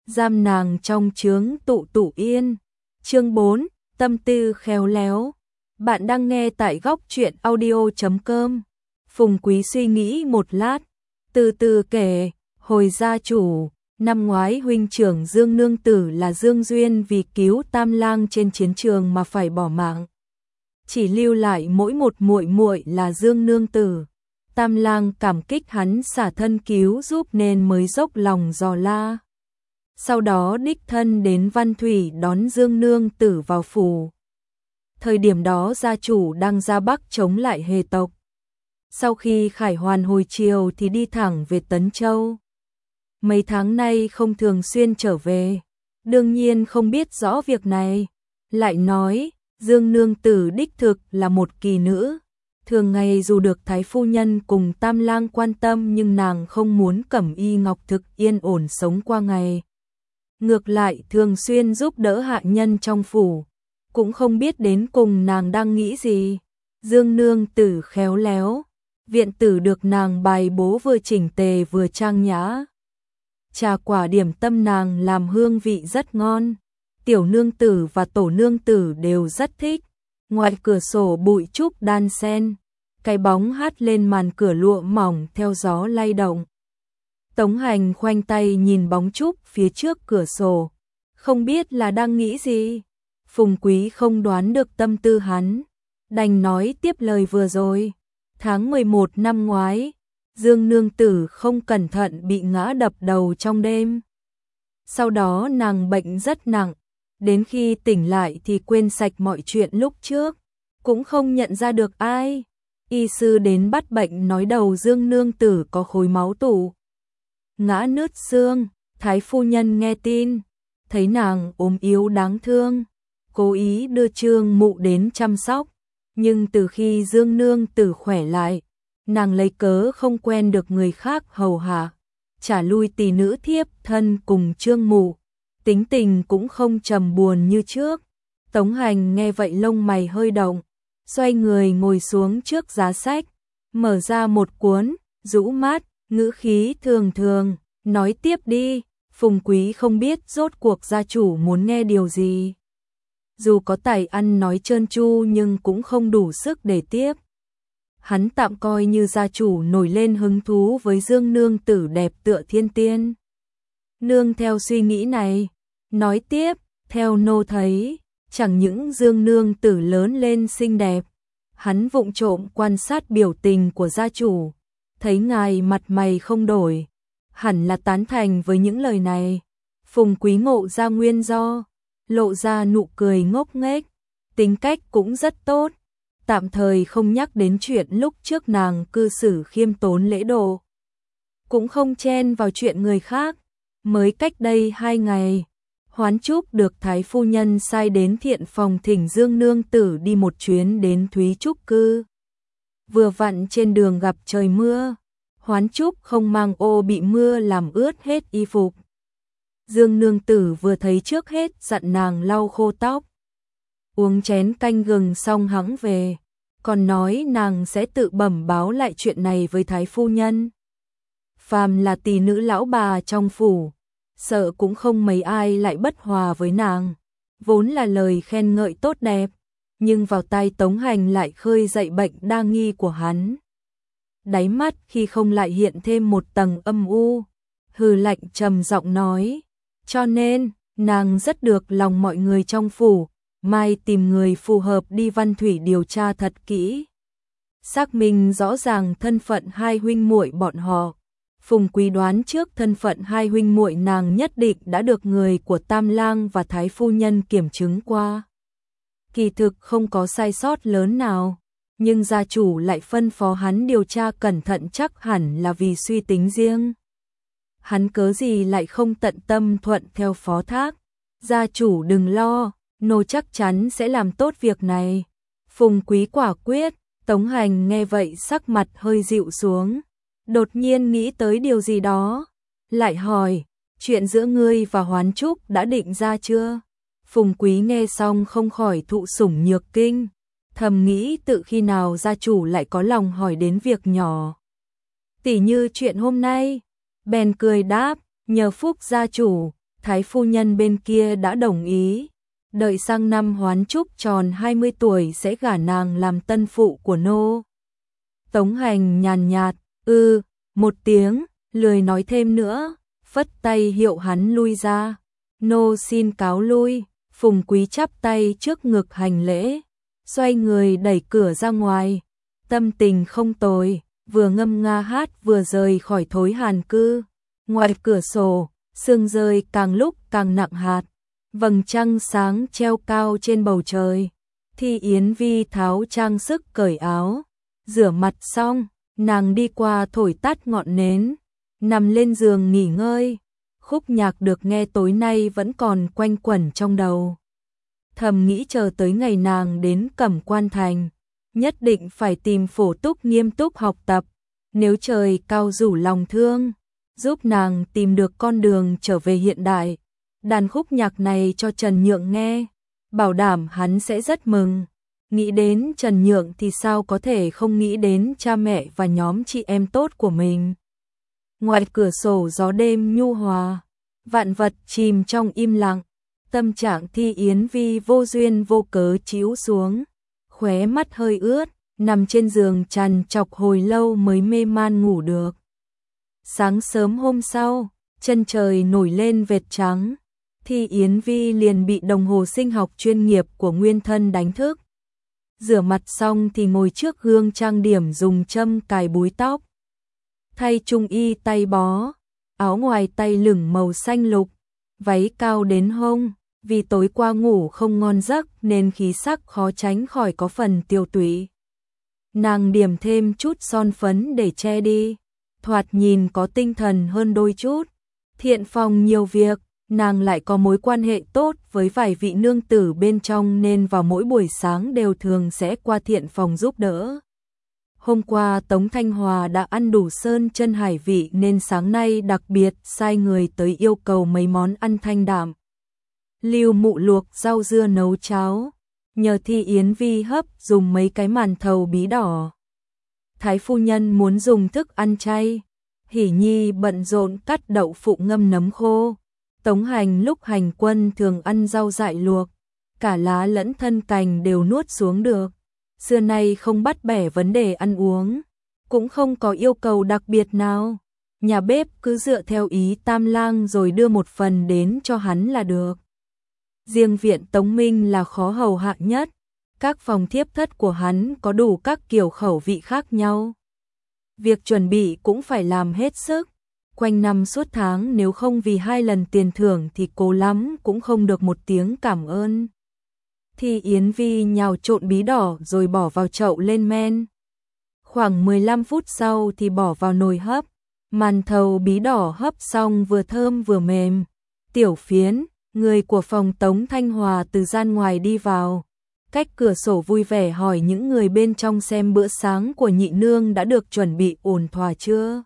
giam nàng trong chướng tụ tụ yên. Chương 4, tâm tư khéo léo. Bạn đang nghe tại góc truyện audio.com. Phùng Quý suy nghĩ một lát, từ từ kể, hồi gia chủ, năm ngoái huynh trưởng Dương Nương Tử là Dương Duyên vì cứu Tam Lang trên chiến trường mà phải bỏ mạng. Chỉ lưu lại mỗi một muội muội là Dương Nương Tử. Tam Lang cảm kích hắn xả thân cứu giúp nên mới dốc lòng dò la. Sau đó đích thân đến Văn Thủy đón Dương Nương Tử vào phủ. Thời điểm đó gia chủ đang ra Bắc chống lại Hề tộc. Sau khi khải hoàn hồi chiều thì đi thẳng về Tấn Châu. Mấy tháng nay không thường xuyên trở về, đương nhiên không biết rõ việc này. Lại nói, Dương Nương Tử đích thực là một kỳ nữ. Thường ngày dù được Thái Phu Nhân cùng Tam Lang quan tâm nhưng nàng không muốn Cẩm Y Ngọc Thực yên ổn sống qua ngày. Ngược lại thường xuyên giúp đỡ hạ nhân trong phủ, cũng không biết đến cùng nàng đang nghĩ gì. Dương Nương Tử khéo léo, viện tử được nàng bày bố vừa chỉnh tề vừa trang nhã. Trà quả điểm tâm nàng làm hương vị rất ngon, tiểu nương tử và tổ nương tử đều rất thích. Ngoài cửa sổ bụi trúc đan sen, cái bóng hắt lên màn cửa lụa mỏng theo gió lay động. Tống Hành khoanh tay nhìn bóng trúc phía trước cửa sổ, không biết là đang nghĩ gì. Phùng Quý không đoán được tâm tư hắn, đành nói tiếp lời vừa rồi. Tháng 11 năm ngoái, Dương Nương Tử không cẩn thận bị ngã đập đầu trong đêm. Sau đó nàng bệnh rất nặng, đến khi tỉnh lại thì quên sạch mọi chuyện lúc trước, cũng không nhận ra được ai. Y sư đến bắt bệnh nói đầu Dương Nương Tử có khối máu tủ, ngã nứt xương. Thái Phu Nhân nghe tin, thấy nàng ốm yếu đáng thương, cố ý đưa Trương Mụ đến chăm sóc. Nhưng từ khi Dương Nương Tử khỏe lại, nàng lấy cớ không quen được người khác hầu hạ, trả lui tỷ nữ thiếp thân cùng Trương Mụ, tính tình cũng không trầm buồn như trước. Tống Hành nghe vậy lông mày hơi động, xoay người ngồi xuống trước giá sách, mở ra một cuốn, rũ mắt, ngữ khí thường thường, nói tiếp đi. Phùng Quý không biết rốt cuộc gia chủ muốn nghe điều gì. Dù có tài ăn nói trơn tru nhưng cũng không đủ sức để tiếp. Hắn tạm coi như gia chủ nổi lên hứng thú với Dương Nương Tử đẹp tựa thiên tiên. Nương theo suy nghĩ này, nói tiếp, theo nô thấy, chẳng những Dương Nương Tử lớn lên xinh đẹp, hắn vụng trộm quan sát biểu tình của gia chủ, thấy ngài mặt mày không đổi, hẳn là tán thành với những lời này. Phùng Quý ngộ ra nguyên do, lộ ra nụ cười ngốc nghếch, tính cách cũng rất tốt, tạm thời không nhắc đến chuyện lúc trước nàng cư xử khiêm tốn lễ độ, cũng không chen vào chuyện người khác. Mới cách đây 2 ngày, Hoán Trúc được Thái Phu Nhân sai đến Thiện Phòng thỉnh Dương Nương Tử đi một chuyến đến Thúy Trúc Cư. Vừa vặn trên đường gặp trời mưa, Hoán Trúc không mang ô bị mưa làm ướt hết y phục. Dương Nương Tử vừa thấy trước hết dặn nàng lau khô tóc, uống chén canh gừng xong hẵng về, còn nói nàng sẽ tự bẩm báo lại chuyện này với Thái Phu Nhân. Phàm là tỷ nữ lão bà trong phủ, sợ cũng không mấy ai lại bất hòa với nàng. Vốn là lời khen ngợi tốt đẹp, nhưng vào tai Tống Hành lại khơi dậy bệnh đa nghi của hắn. Đáy mắt khi không lại hiện thêm một tầng âm u, hừ lạnh trầm giọng nói, cho nên, nàng rất được lòng mọi người trong phủ, mai tìm người phù hợp đi Văn Thủy điều tra thật kỹ, xác minh rõ ràng thân phận hai huynh muội bọn họ. Phùng Quý đoán trước thân phận hai huynh muội nàng nhất định đã được người của Tam Lang và Thái Phu Nhân kiểm chứng qua. Kỳ thực không có sai sót lớn nào, nhưng gia chủ lại phân phó hắn điều tra cẩn thận, chắc hẳn là vì suy tính riêng. Hắn cớ gì lại không tận tâm thuận theo phó thác. Gia chủ đừng lo, nô chắc chắn sẽ làm tốt việc này. Phùng Quý quả quyết. Tống Hành nghe vậy sắc mặt hơi dịu xuống, đột nhiên nghĩ tới điều gì đó, lại hỏi, chuyện giữa ngươi và Hoán Trúc đã định ra chưa? Phùng Quý nghe xong không khỏi thụ sủng nhược kinh, thầm nghĩ tự khi nào gia chủ lại có lòng hỏi đến việc nhỏ, tỉ như chuyện hôm nay. Bèn cười đáp, nhờ phúc gia chủ, Thái phu nhân bên kia đã đồng ý, đợi sang năm Hoán Trúc tròn 20 tuổi sẽ gả nàng làm tân phụ của nô. Tống Hành nhàn nhạt, một tiếng, lười nói thêm nữa, phất tay hiệu hắn lui ra. Nô xin cáo lui. Phùng Quý chắp tay trước ngực hành lễ, xoay người đẩy cửa ra ngoài, tâm tình không tồi, vừa ngâm nga hát vừa rời khỏi thối hàn cư. Ngoài cửa sổ, sương rơi càng lúc càng nặng hạt, vầng trăng sáng treo cao trên bầu trời. Thi Yến Vi tháo trang sức cởi áo, rửa mặt xong, nàng đi qua thổi tắt ngọn nến, nằm lên giường nghỉ ngơi. Khúc nhạc được nghe tối nay vẫn còn quanh quẩn trong đầu. Thầm nghĩ chờ tới ngày nàng đến Cẩm Quan Thành, nhất định phải tìm Phổ Túc nghiêm túc học tập, nếu trời cao rủ lòng thương, giúp nàng tìm được con đường trở về hiện đại. Đàn khúc nhạc này cho Trần Nhượng nghe, bảo đảm hắn sẽ rất mừng. Nghĩ đến Trần Nhượng thì sao có thể không nghĩ đến cha mẹ và nhóm chị em tốt của mình. Ngoài cửa sổ gió đêm nhu hòa, vạn vật chìm trong im lặng, tâm trạng Thi Yến Vi vô duyên vô cớ chíu xuống, khóe mắt hơi ướt, nằm trên giường trằn trọc hồi lâu mới mê man ngủ được. Sáng sớm hôm sau, chân trời nổi lên vệt trắng, Thi Yến Vi liền bị đồng hồ sinh học chuyên nghiệp của nguyên thân đánh thức. Rửa mặt xong thì ngồi trước gương trang điểm dùng châm cài búi tóc. Thay trung y tay bó, áo ngoài tay lửng màu xanh lục, váy cao đến hông, vì tối qua ngủ không ngon giấc nên khí sắc khó tránh khỏi có phần tiêu tụy. Nàng điểm thêm chút son phấn để che đi, thoạt nhìn có tinh thần hơn đôi chút. Thiện phòng nhiều việc, nàng lại có mối quan hệ tốt với vài vị nương tử bên trong nên vào mỗi buổi sáng đều thường sẽ qua thiện phòng giúp đỡ. Hôm qua Tống Thanh Hòa đã ăn đủ sơn chân hải vị nên sáng nay đặc biệt sai người tới yêu cầu mấy món ăn thanh đạm. Lưu Mụ luộc rau dưa nấu cháo, nhờ Thi Yến Vi hấp dùng mấy cái màn thầu bí đỏ. Thái phu nhân muốn dùng thức ăn chay, Hỷ Nhi bận rộn cắt đậu phụ ngâm nấm khô. Tống Hành lúc hành quân thường ăn rau dại luộc, cả lá lẫn thân cành đều nuốt xuống được. Xưa nay không bắt bẻ vấn đề ăn uống, cũng không có yêu cầu đặc biệt nào. Nhà bếp cứ dựa theo ý Tam Lang rồi đưa một phần đến cho hắn là được. Riêng viện Tống Minh là khó hầu hạ nhất, các phòng thiếp thất của hắn có đủ các kiểu khẩu vị khác nhau. Việc chuẩn bị cũng phải làm hết sức, quanh năm suốt tháng nếu không vì 2 lần tiền thưởng thì cố lắm cũng không được một tiếng cảm ơn. Thi Yến Vi nhào trộn bí đỏ rồi bỏ vào chậu lên men. Khoảng 15 phút sau thì bỏ vào nồi hấp, màn thầu bí đỏ hấp xong vừa thơm vừa mềm. Tiểu Phiến, người của phòng Tống Thanh Hòa từ gian ngoài đi vào, cách cửa sổ vui vẻ hỏi những người bên trong xem bữa sáng của nhị nương đã được chuẩn bị ổn thỏa chưa.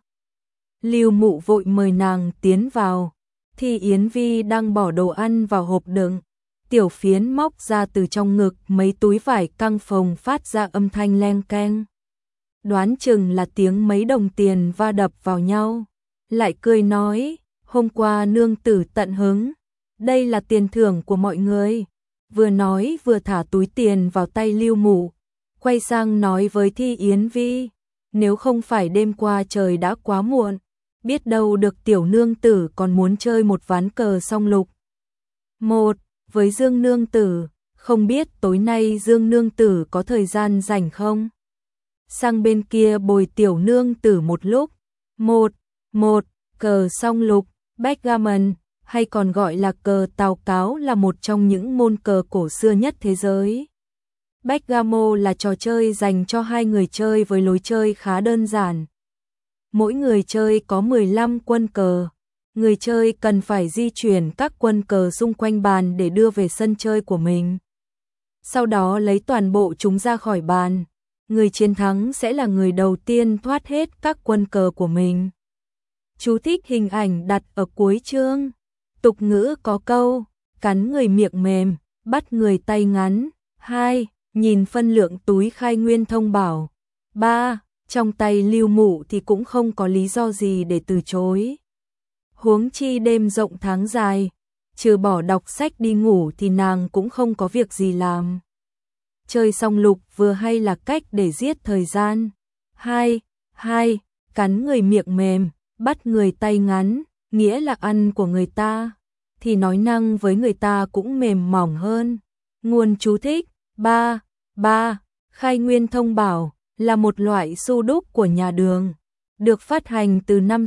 Lưu Mụ vội mời nàng tiến vào, Thi Yến Vi đang bỏ đồ ăn vào hộp đựng. Tiểu Phiến móc ra từ trong ngực mấy túi vải căng phồng phát ra âm thanh leng keng. Đoán chừng là tiếng mấy đồng tiền va đập vào nhau. Lại cười nói, hôm qua nương tử tận hứng, đây là tiền thưởng của mọi người. Vừa nói vừa thả túi tiền vào tay Lưu Mụ, quay sang nói với Thi Yến Vi, nếu không phải đêm qua trời đã quá muộn, biết đâu được tiểu nương tử còn muốn chơi một ván cờ song lục. Với Dương nương tử, không biết tối nay Dương nương tử có thời gian rảnh không? Sang bên kia bồi tiểu nương tử một lúc. Cờ song lục, backgammon, hay còn gọi là cờ tào cáo là một trong những môn cờ cổ xưa nhất thế giới. Backgammon là trò chơi dành cho 2 người chơi với lối chơi khá đơn giản. Mỗi người chơi có 15 quân cờ. Người chơi cần phải di chuyển các quân cờ xung quanh bàn để đưa về sân chơi của mình. Sau đó lấy toàn bộ chúng ra khỏi bàn. Người chiến thắng sẽ là người đầu tiên thoát hết các quân cờ của mình. Chú thích hình ảnh đặt ở cuối chương. Tục ngữ có câu, cắn người miệng mềm, bắt người tay ngắn. 2. Nhìn phân lượng túi khai nguyên thông bảo. 3. Trong tay Lưu Mụ thì cũng không có lý do gì để từ chối. Huống chi đêm rộng tháng dài, trừ bỏ đọc sách đi ngủ thì nàng cũng không có việc gì làm. Chơi song lục vừa hay là cách để giết thời gian. Hai, cắn người miệng mềm, bắt người tay ngắn, nghĩa là ăn của người ta, thì nói năng với người ta cũng mềm mỏng hơn. Nguồn chú thích: 3. Khai Nguyên Thông Bảo là một loại su đúc của nhà Đường, được phát hành từ năm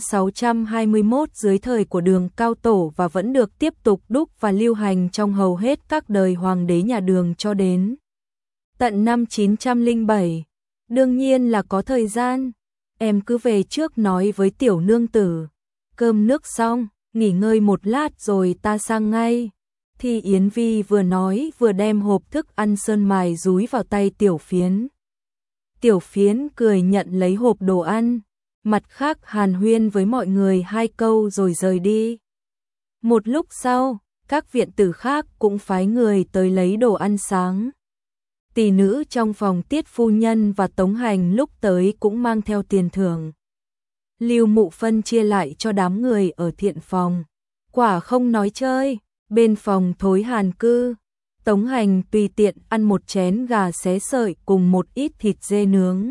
621 dưới thời của Đường Cao Tổ và vẫn được tiếp tục đúc và lưu hành trong hầu hết các đời hoàng đế nhà Đường cho đến tận năm 907. Đương nhiên là có thời gian. Em cứ về trước nói với tiểu nương tử. Cơm nước xong, nghỉ ngơi một lát rồi ta sang ngay. Thì Yến Vi vừa nói vừa đem hộp thức ăn sơn mài dúi vào tay Tiểu Phiến. Tiểu Phiến cười nhận lấy hộp đồ ăn, mặt khác hàn huyên với mọi người 2 câu rồi rời đi. Một lúc sau, các viện tử khác cũng phái người tới lấy đồ ăn sáng. Tỷ nữ trong phòng Tiết phu nhân và Tống Hành lúc tới cũng mang theo tiền thưởng. Lưu Mụ phân chia lại cho đám người ở thiện phòng. Quả không nói chơi, bên phòng Thối Hàn Cư, Tống Hành tùy tiện ăn một chén gà xé sợi cùng một ít thịt dê nướng.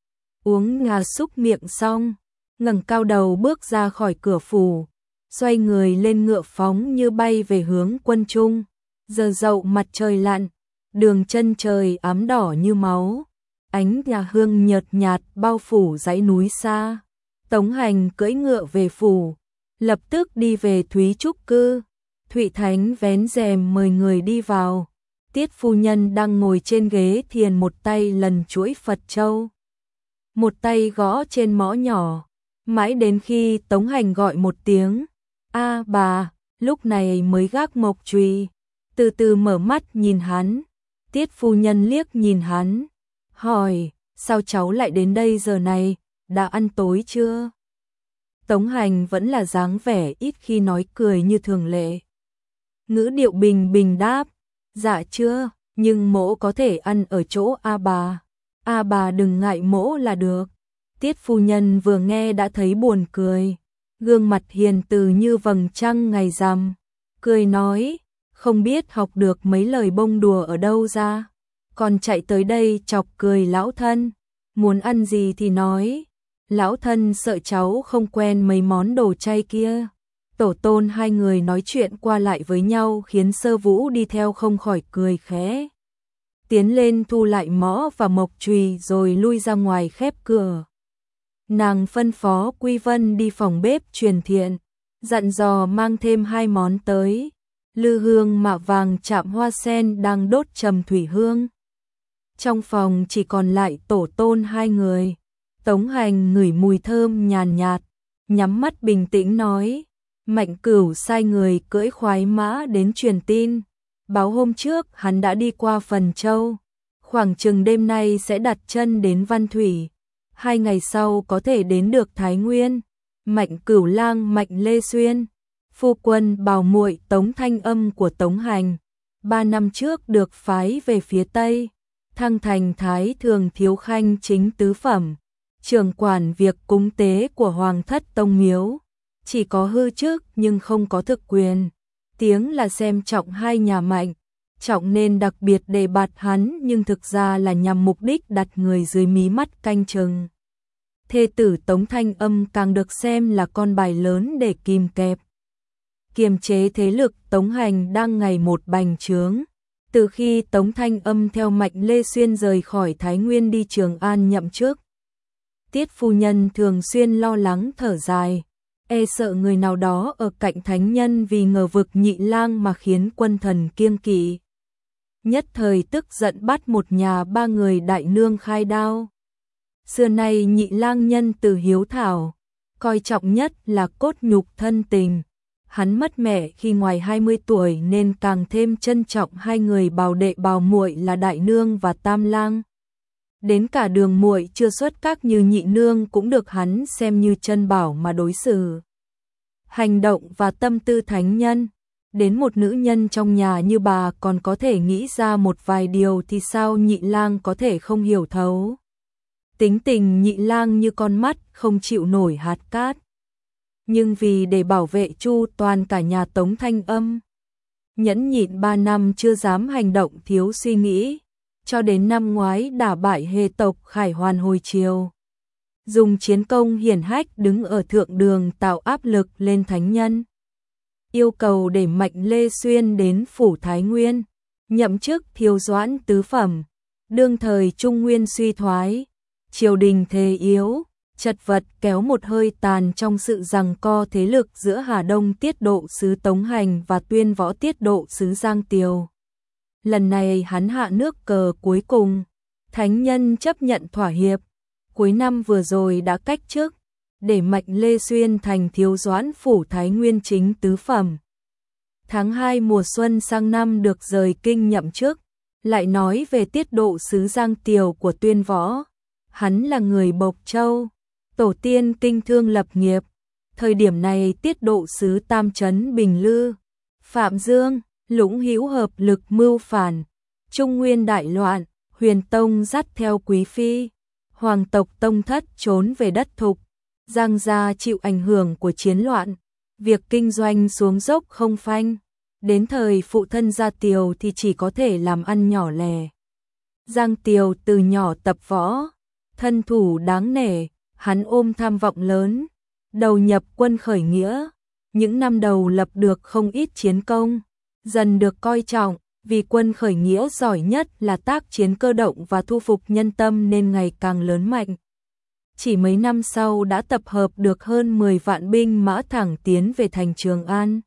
Uống ngà xúc miệng xong, ngẩng cao đầu bước ra khỏi cửa phủ, xoay người lên ngựa phóng như bay về hướng quân trung. Giờ dậu mặt trời lặn, đường chân trời ám đỏ như máu, ánh nhà hương nhợt nhạt bao phủ dãy núi xa. Tống Hành cưỡi ngựa về phủ, lập tức đi về Thúy Trúc Cư. Thụy Thánh vén rèm mời người đi vào. Tiết phu nhân đang ngồi trên ghế thiền, một tay lần chuỗi Phật châu, một tay gõ trên mõ nhỏ, mãi đến khi Tống Hành gọi một tiếng "A bà", lúc này mới gác mộc chùy, từ từ mở mắt nhìn hắn. Tiết phu nhân liếc nhìn hắn, hỏi: "Sao cháu lại đến đây giờ này, đã ăn tối chưa?" Tống Hành vẫn là dáng vẻ ít khi nói cười như thường lệ. Ngữ điệu bình bình đáp: "Dạ chưa, nhưng mỗ có thể ăn ở chỗ A bà. A bà đừng ngại mỗ là được." Tiết phu nhân vừa nghe đã thấy buồn cười, gương mặt hiền từ như vầng trăng ngày rằm, cười nói: "Không biết học được mấy lời bông đùa ở đâu ra, còn chạy tới đây chọc cười lão thân, muốn ăn gì thì nói. Lão thân sợ cháu không quen mấy món đồ chay kia." Tổ tôn hai người nói chuyện qua lại với nhau khiến Sơ Vũ đi theo không khỏi cười khẽ. Tiến lên thu lại mõ và mộc chùy rồi lui ra ngoài khép cửa. Nàng phân phó Quy Vân đi phòng bếp truyền thiện, dặn dò mang thêm 2 món tới. Lư hương mạ vàng chạm hoa sen đang đốt trầm thủy hương. Trong phòng chỉ còn lại tổ tôn 2 người. Tống Hành ngửi mùi thơm nhàn nhạt, nhắm mắt bình tĩnh nói: "Mạnh Cửu sai người cưỡi khoái mã đến truyền tin, báo hôm trước hắn đã đi qua Phần Châu, khoảng chừng đêm nay sẽ đặt chân đến Văn Thủy, 2 ngày sau có thể đến được Thái Nguyên." Mạnh Cửu lang Mạnh Lê Xuyên, phu quân bảo muội Tống Thanh Âm của Tống Hành, 3 năm trước được phái về phía Tây, thăng thành Thái Thường Thiếu Khanh chính tứ phẩm, trưởng quản việc cúng tế của Hoàng thất tông miếu, chỉ có hư chức nhưng không có thực quyền. Tiếng là xem trọng 2 nhà Mạnh, trọng nên đặc biệt đề bạt hắn, nhưng thực ra là nhằm mục đích đặt người dưới mí mắt canh chừng. Thê tử Tống Thanh Âm càng được xem là con bài lớn để kìm kẹp, kiềm chế thế lực Tống Hành đang ngày một bành trướng. Từ khi Tống Thanh Âm theo Mạnh Lê Xuyên rời khỏi Thái Nguyên đi Trường An nhậm chức, Tiết phu nhân thường xuyên lo lắng thở dài, e sợ người nào đó ở cạnh thánh nhân vì ngờ vực Nhị lang mà khiến quân thần kiêng kỵ. Nhất thời tức giận bắt một nhà 3 người đại nương khai đao. Xưa nay Nhị lang nhân từ hiếu thảo, coi trọng nhất là cốt nhục thân tình. Hắn mất mẹ khi ngoài 20 tuổi nên càng thêm trân trọng 2 người bào đệ bào muội là đại nương và tam lang. Đến cả Đường muội chưa xuất các như Nhị nương cũng được hắn xem như chân bảo mà đối xử. Hành động và tâm tư thánh nhân, đến một nữ nhân trong nhà như bà còn có thể nghĩ ra một vài điều thì sao Nhị lang có thể không hiểu thấu. Tính tình Nhị lang như con mắt không chịu nổi hạt cát. Nhưng vì để bảo vệ chu toàn cả nhà Tống Thanh Âm, nhẫn nhịn 3 năm chưa dám hành động thiếu suy nghĩ, cho đến năm ngoái đả bại Hề tộc Khải Hoàn hồi chiều. Dùng chiến công hiển hách đứng ở thượng đường tạo áp lực lên thánh nhân. Yêu cầu để Mạnh Lê Xuyên đến phủ Thái Nguyên, nhậm chức thiếu doãn tứ phẩm. Đương thời Trung Nguyên suy thoái, triều đình thế yếu, chật vật kéo một hơi tàn trong sự giằng co thế lực giữa Hà Đông tiết độ sứ Tống Hành và Tuyên Võ tiết độ sứ Giang Tiều. Lần này hắn hạ nước cờ cuối cùng, thánh nhân chấp nhận thỏa hiệp, cuối năm vừa rồi đã cách chức, để Mạnh Lê Xuyên thành thiếu doãn phủ Thái Nguyên chính tứ phẩm. Tháng 2 mùa xuân sang năm được rời kinh nhậm chức, lại nói về tiết độ sứ Giang Tiều của Tuyên Võ. Hắn là người Bộc Châu, tổ tiên kinh thương lập nghiệp. Thời điểm này tiết độ sứ Tam Trấn Bình Lư, Phạm Dương, Lũng Hữu hợp lực mưu phản, Trung Nguyên đại loạn, Huyền Tông dắt theo quý phi, hoàng tộc tông thất trốn về đất Thục, Giang gia chịu ảnh hưởng của chiến loạn, việc kinh doanh xuống dốc không phanh. Đến thời phụ thân Gia Tiều thì chỉ có thể làm ăn nhỏ lẻ. Giang Tiều từ nhỏ tập võ, thân thủ đáng nể, hắn ôm tham vọng lớn, đầu nhập quân khởi nghĩa. Những năm đầu lập được không ít chiến công, dần được coi trọng, vì quân khởi nghĩa giỏi nhất là tác chiến cơ động và thu phục nhân tâm nên ngày càng lớn mạnh. Chỉ mấy năm sau đã tập hợp được hơn 10 vạn binh mã thẳng tiến về thành Trường An.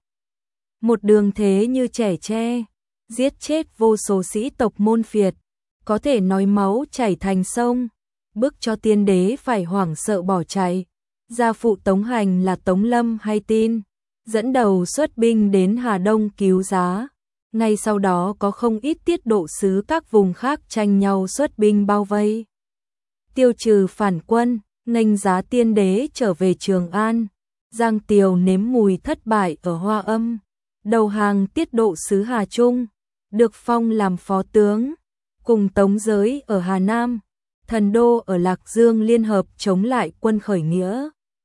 Một đường thế như trẻ tre, giết chết vô số sĩ tộc môn phiệt, có thể nói máu chảy thành sông, bức cho tiên đế phải hoảng sợ bỏ chạy. Gia phụ Tống Hành là Tống Lâm hay tin, dẫn đầu xuất binh đến Hà Đông cứu giá. Ngay sau đó có không ít tiết độ sứ các vùng khác tranh nhau xuất binh bao vây, tiêu trừ phản quân, nghênh giá tiên đế trở về Trường An. Giang Tiều nếm mùi thất bại ở Hoa Âm, đầu hàng tiết độ sứ Hà Trung, được phong làm phó tướng, cùng Tống Giới ở Hà Nam, Thần Đô ở Lạc Dương liên hợp chống lại quân khởi nghĩa.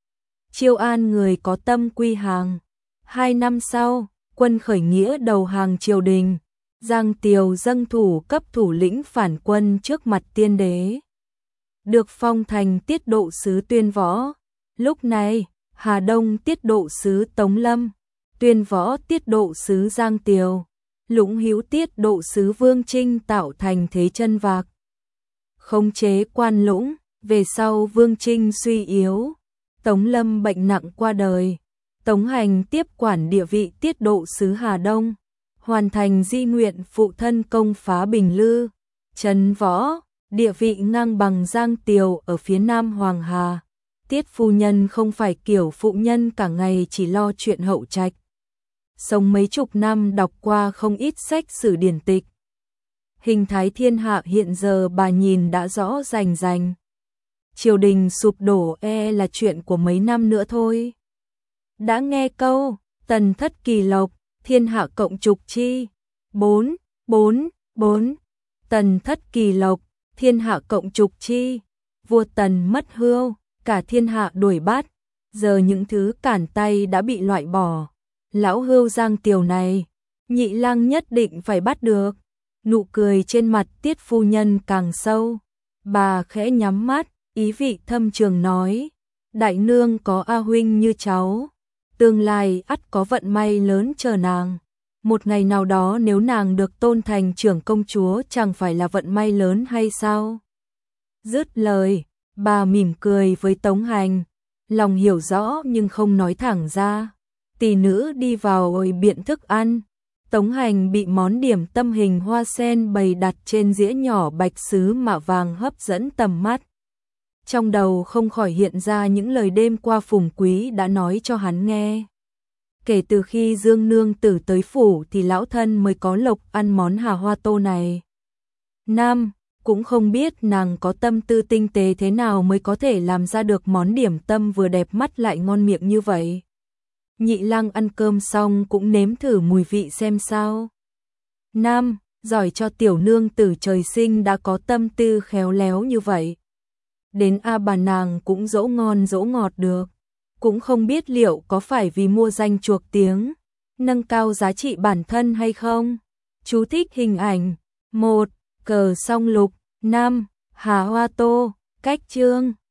Chiêu an người có tâm quy hàng. 2 năm sau, quân khởi nghĩa đầu hàng triều đình, Giang Tiều dâng thủ cấp thủ lĩnh phản quân trước mặt tiên đế, được phong thành tiết độ sứ Tuyên Võ. Lúc này, Hà Đông tiết độ sứ Tống Lâm, Tuyên Võ tiết độ sứ Giang Tiều, Lũng Hữu tiết độ sứ Vương Trinh tạo thành thế chân vạc, khống chế Quan Lũng. Về sau Vương Trinh suy yếu, Tống Lâm bệnh nặng qua đời, Tống Hành tiếp quản địa vị tiết độ sứ Hà Đông, hoàn thành di nguyện phụ thân công phá Bình Lư, trấn Võ, địa vị ngang bằng Giang Tiều ở phía nam Hoàng Hà. Tiết phu nhân không phải kiểu phụ nhân cả ngày chỉ lo chuyện hậu trạch. Sống mấy chục năm đọc qua không ít sách sử điển tịch. Hình thái thiên hạ hiện giờ bà nhìn đã rõ rành rành. Triều đình sụp đổ là chuyện của mấy năm nữa thôi. Đã nghe câu, tần thất kỳ lộc, thiên hạ cộng trục chi. 4, 4, 4. Tần thất kỳ lộc, thiên hạ cộng trục chi. Vua Tần mất hươu, cả thiên hạ đuổi bắt. Giờ những thứ cản tay đã bị loại bỏ. Lão hươu Giang Tiều này, Nhị Lang nhất định phải bắt được. Nụ cười trên mặt Tiết phu nhân càng sâu. Bà khẽ nhắm mắt, ý vị thâm trường nói, đại nương có A huynh như cháu, tương lai ắt có vận may lớn chờ nàng. Một ngày nào đó nếu nàng được tôn thành trưởng công chúa chẳng phải là vận may lớn hay sao? Dứt lời, bà mỉm cười với Tống Hành, lòng hiểu rõ nhưng không nói thẳng ra. Tỷ nữ đi vào ồi biện thức ăn, Tống Hành bị món điểm tâm hình hoa sen bày đặt trên dĩa nhỏ bạch sứ mạ vàng hấp dẫn tầm mắt. Trong đầu không khỏi hiện ra những lời đêm qua Phùng Quý đã nói cho hắn nghe. Kể từ khi Dương Nương Tử tới phủ thì lão thân mới có lộc ăn món hà hoa tô này. Nam, cũng không biết nàng có tâm tư tinh tế thế nào mới có thể làm ra được món điểm tâm vừa đẹp mắt lại ngon miệng như vậy. Nhị Lang ăn cơm xong cũng nếm thử mùi vị xem sao. Nam, giỏi cho tiểu nương tử trời sinh đã có tâm tư khéo léo như vậy. Đến A bà nàng cũng dỗ ngon dỗ ngọt được. Cũng không biết liệu có phải vì mua danh chuộc tiếng, nâng cao giá trị bản thân hay không? Chú thích hình ảnh. 1. Cờ song lục. 5. Hà hoa tô. Cách chương